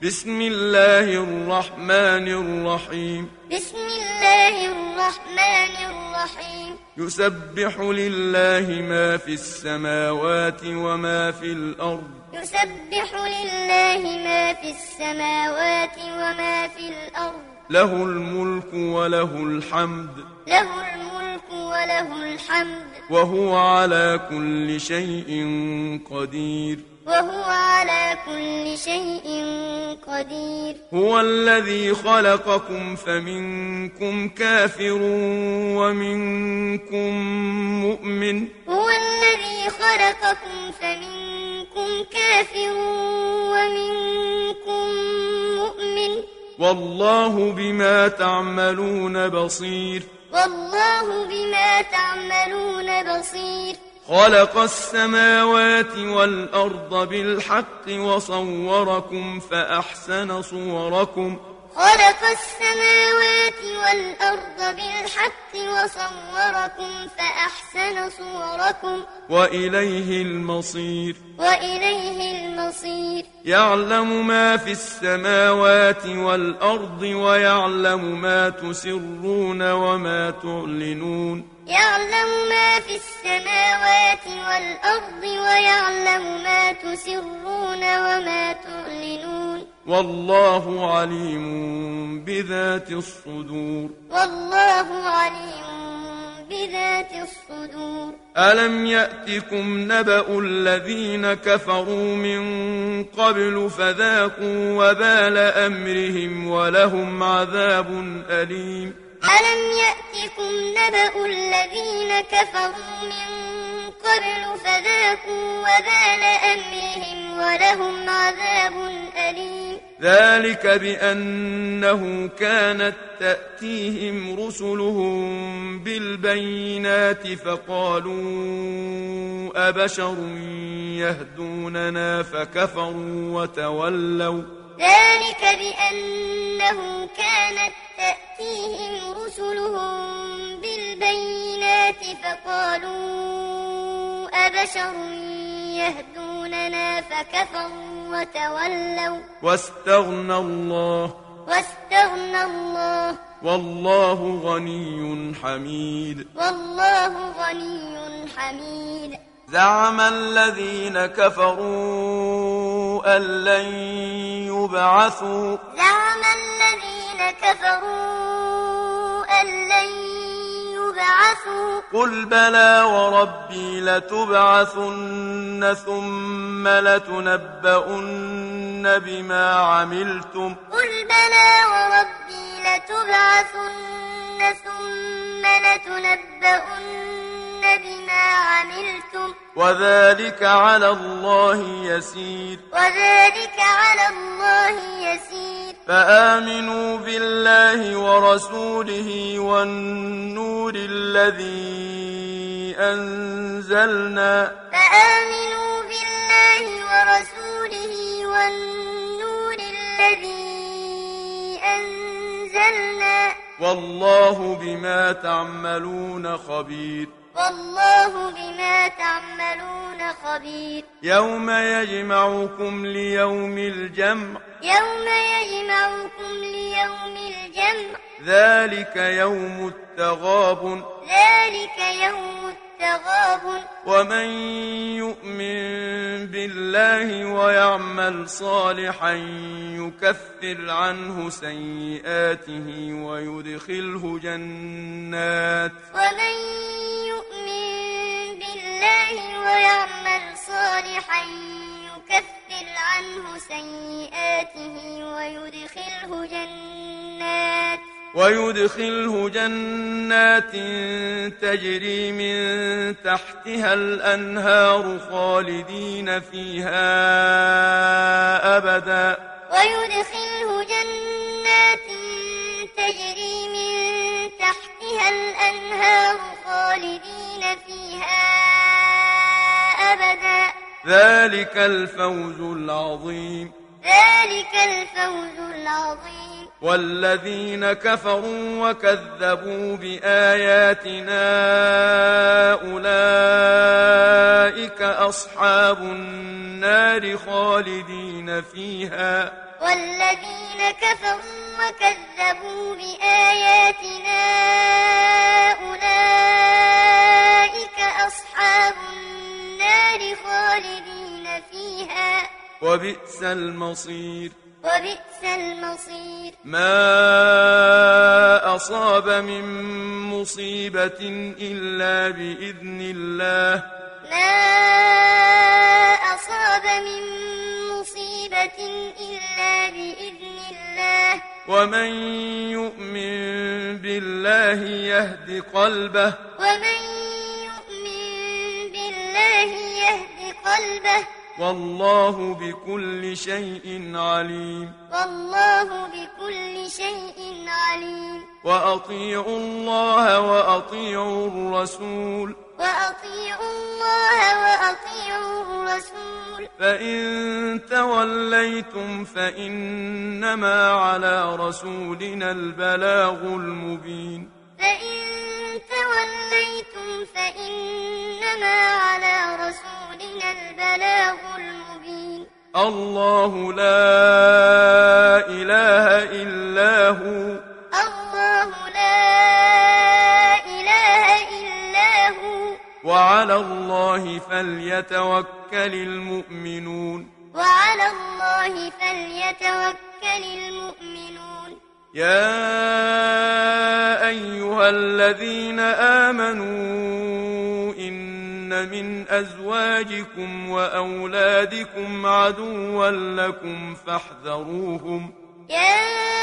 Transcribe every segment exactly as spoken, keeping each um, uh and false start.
بسم الله الرحمن الرحيم بسم الله الرحمن الرحيم يسبح لله ما في السماوات وما في الأرض يسبح لله ما في السماوات وما في الأرض له الملك وله الحمد له الملك وله الحمد وهو على كل شيء قدير وهو على كل شيء قدير هو الذي خلقكم فمنكم كافر ومنكم مؤمن هو الذي خلقكم فمنكم كافر ومنكم مؤمن والله بما تعملون بصير والله بما تعملون بصير خلق السماوات والأرض بالحق وصوركم فأحسن صوركم خلق السماوات والأرض بالحق وصوركم فأحسن صوركم وإليه المصير وإليه المصير يعلم ما في السماوات والأرض ويعلم ما تسرون وما تعلنون يعلم ما في السماوات والأرض ويعلم ما تسرون وما تعلنون والله عليم بذات الصدور والله عليم بذات الصدور ألم يأتكم نبأ الذين كفروا من قبل فذاقوا وبال أمرهم ولهم عذاب أليم ألم يأتكم نبأ الذين كفروا من قبل فذاقوا وبال أمرهم ولهم عذاب أليم ذلك بأنه كانت تأتيهم رسلهم بالبينات فقالوا أبشر يهدوننا فكفروا وتولوا ذلك بأنه كانت تأتيهم رسلهم بالبينات فقالوا أبشر يهدوننا فكفروا وتولوا واستغنى الله واستغنى الله والله غني حميد والله غني حميد زعم الذين كفروا أن لن يبعثوا زعم الذين كفروا أن لن يبعثوا قل بلى وربي لتبعثن ثم لتنبؤن بما عملتم قل بلى وربي لتبعثن ثم لتنبؤن بما عملتم وذلك على الله يسير وذلك على الله يسير فآمنوا بالله ورسوله والنور الذي أنزلنا فآمنوا بالله ورسوله والنور الذي أنزلنا والله بما تعملون خبير والله بما تعملون خبير يوم يجمعكم ليوم الجمع يوم يجمعكم ليوم الجمع ذلك يوم التغابن ذلك يوم التغابن ومن يؤمن بالله ويعمل صالحا يكفر عنه سيئاته ويدخله جنات ومن يؤمن بالله ويعمل صالحا يكفر عنه سيئاته ويدخله جنات ويدخله جنات تجري من تحتها الأنهار خالدين فيها أبدا ويدخله جنات تجري من تحتها الأنهار خالدين فيها أبدا ذلك الفوز العظيم ذلك الفوز العظيم والذين كفروا وكذبوا بآياتنا أولئك أصحاب النار خالدين فيها والذين كفروا وكذبوا بآياتنا أولئك أصحاب النار خالدين فيها وبئس المصير وبئس المصير ما أصاب من مصيبة إلا بإذن الله ما أصاب من مصيبة إلا بإذن الله ومن يؤمن بالله يهد قلبه ومن يؤمن بالله يهد قلبه والله بكل شيء عليم والله بكل شيء عليم وأطيعوا الله وأطيعوا الرسول وأطيعوا الله وأطيعوا الرسول فإن توليتم فإنما على رسولنا البلاغ المبين فإن توليتم فإنما على رسولنا البلاغ المبين الله لا إله إلا هو الله لا إله إلا هو وعلى الله فليتوكل المؤمنون وعلى الله فليتوكل المؤمنون يا أيها الذين آمنوا إن من أزواجكم وأولادكم عدوا لكم فاحذروهم يا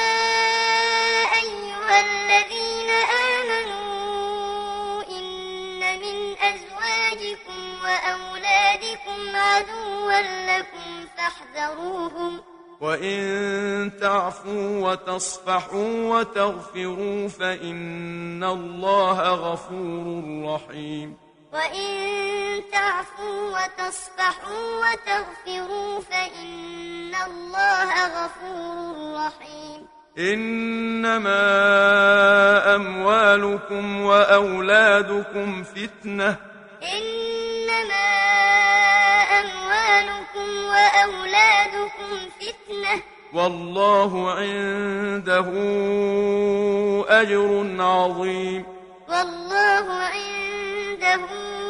أيها الذين آمنوا إن من أزواجكم وأولادكم عدوا لكم فاحذروهم وإن تعفوا وتصفحوا وتغفروا فإن الله غفور رحيم وإن تعفوا وتصفحوا وتغفروا فإن الله غفور رحيم إنما أموالكم وأولادكم فتنة إنما أموالكم وأولادكم فتنة والله عنده أجر عظيم والله عنده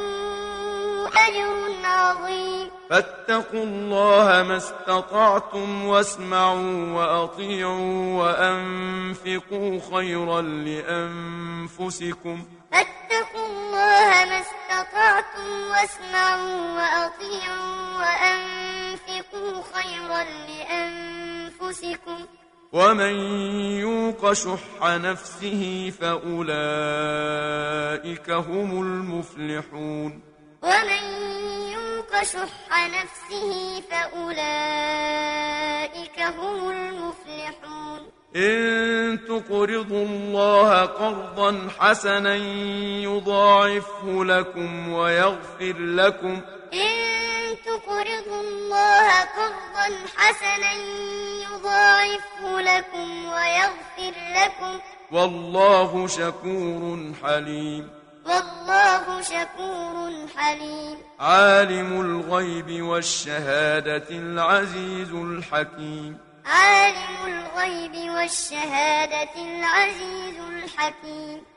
أجر عظيم فاتقوا الله ما استطعتم واسمعوا وأطيعوا وأنفقوا خيرا لأنفسكم فاتقوا الله ما استطعتم واسمعوا وأطيعوا وأنفقوا خيرا لأنفسكم ومن يوق شح نفسه فأولئك هم المفلحون ومن يوق شح نفسه فأولئك هم المفلحون إن تقرضوا الله قرضا حسنا يضاعفه لكم ويغفر لكم إن تقرضوا الله قرضا حسنا يضاعفه لكم ويغفر لكم والله شكور حليم والله شكور حليم عالم الغيب والشهادة العزيز الحكيم عالم الغيب والشهادة العزيز الحكيم